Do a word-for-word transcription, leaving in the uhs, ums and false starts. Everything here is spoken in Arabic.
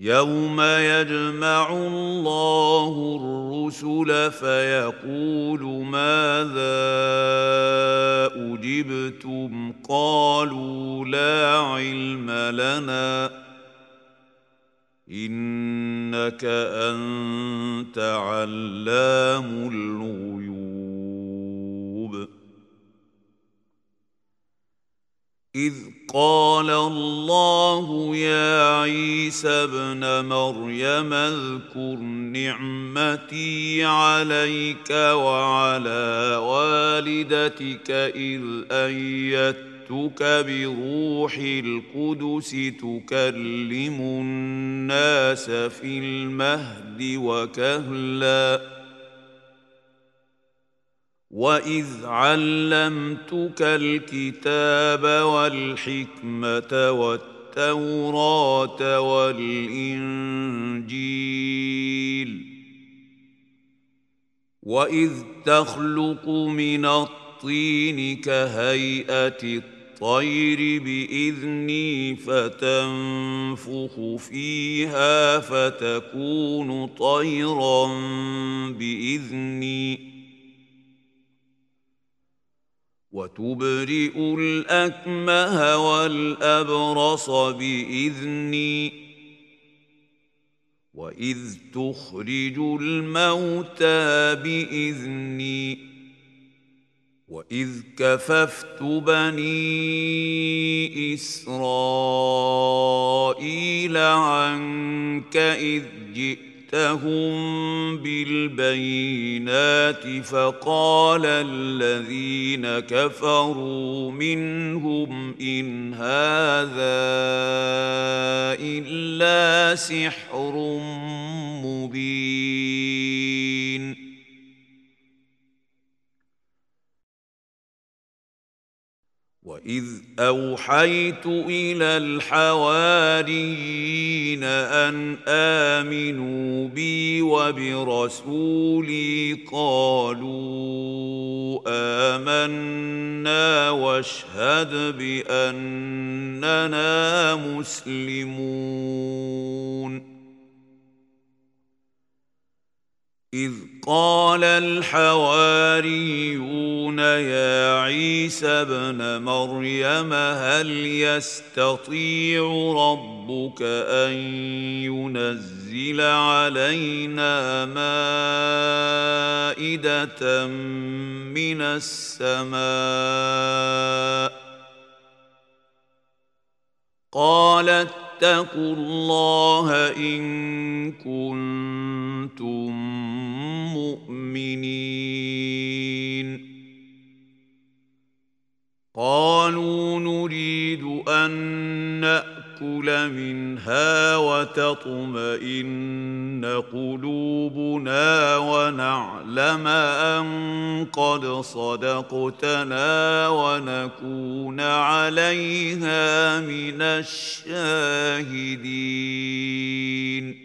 يوم يجمع الله الرسل فيقول ماذا أجبتم قالوا لا علم لنا إنك أنت علام الغيوب إذ قال الله يا عيسى ابن مريم اذكر نعمتي عليك وعلى والدتك إذ أيدتك بروح القدس تكلم الناس في المهد وكهلاً وإذ علمتك الكتاب والحكمة والتوراة والإنجيل وإذ تخلق من الطين كهيئة الطير بإذني فتنفخ فيها فتكون طيرا بإذني وتبرئ الأكمه والأبرص بإذني وإذ تخرج الموتى بإذني وإذ كففت بني إسرائيل عنك إذ جئت جئتهم بالبينات فقال الذين كفروا منهم إن هذا إلا سحر مبين وإذ أوحيت إلى الحواريين أن آمنوا بي وبرسولي قالوا آمنا واشهد بأننا مسلمون إذ قال الحواريون يا عيسى ابن مريم هل يستطيع ربك أن ينزل علينا مائدة من السماء قال اتقوا الله إن كنتم مؤمنين قالوا نريد أن نأكل منها وتطمئن قلوبنا ونعلم أن قد صدقتنا ونكون عليها من الشاهدين